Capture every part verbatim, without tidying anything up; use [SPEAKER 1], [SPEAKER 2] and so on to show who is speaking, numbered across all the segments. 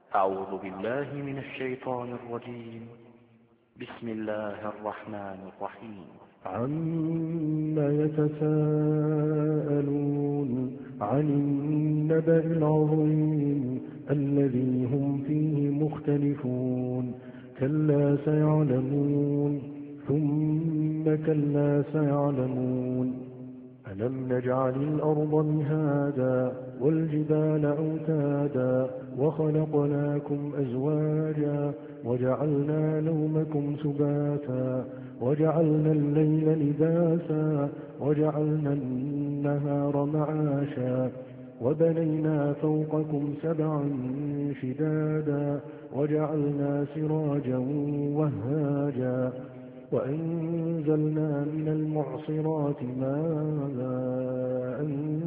[SPEAKER 1] أعوذ بالله من الشيطان الرجيم. بسم الله الرحمن الرحيم.
[SPEAKER 2] عما يتساءلون عن النبأ العظيم الذي هم فيه مختلفون كلا سيعلمون ثم كلا سيعلمون ألم نجعل الأرض مهادا والجبال أوتادا وخلقناكم أزواجا وجعلنا نومكم سباتا وجعلنا الليل لباسا وجعلنا النهار معاشا وبنينا فوقكم سبعا شدادا وجعلنا سراجا وهاجا وأنزلنا من المعصرات ماء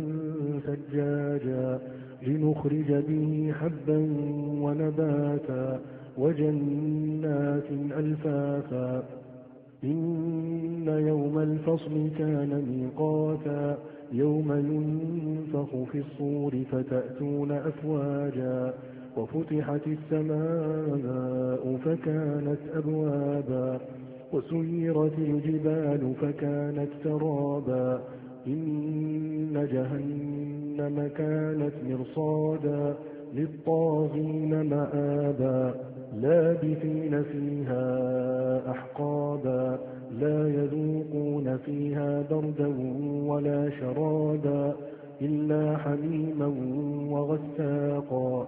[SPEAKER 2] ثجاجا لنخرج به حبا ونباتا وجنات ألفافا إن يوم الفصل كان ميقاتا يوم ينفخ في الصور فتأتون أفواجا وفتحت السماء فكانت أبوابا وسيرت الجبال فكانت سرابا إن جهنم كانت مرصادا للطاغين مآبا لابثين فيها أحقابا لا يذوقون فيها بردا ولا شرابا إلا حميما وغساقا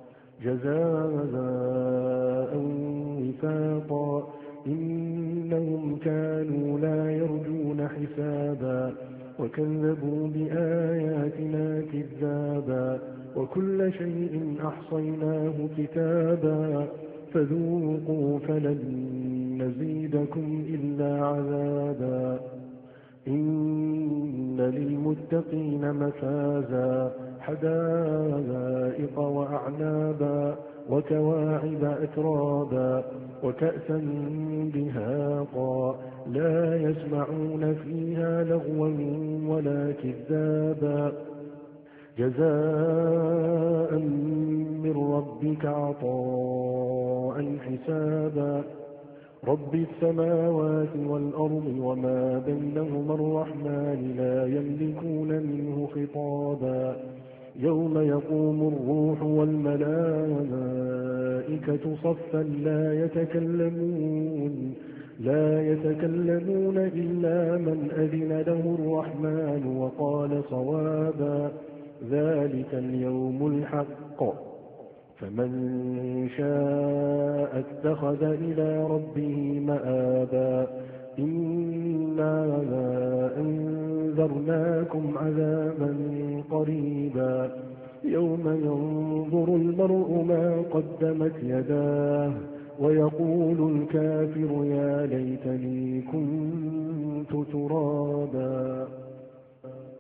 [SPEAKER 2] جزاء وفاقا إنهم كانوا لا يرجون حسابا وكذبوا بآياتنا كذابا وكل شيء أحصيناه كتابا فذوقوا فلن نزيدكم إلا عذابا إن للمتقين مفازا حدائق وأعنابا وكواعب أترابا وكأسا دهاقا لا يسمعون فيها لغوا ولا كذابا جزاء من ربك عطاء حسابا رب السماوات والأرض وما بينهما الرحمن لا يملكون منه خطابا يوم يقوم الروح والملائكة صفا لا يتكلمون لا يتكلمون إلا من أذن له الرحمن وقال صوابا ذلك اليوم الحق فمن شاء اتخذ إلى ربه مآبا إنا أنذرناكم عذابا قريبا يوم ينظر المرء ما قدمت يداه ويقول الكافر يا ليتني كنت ترابا.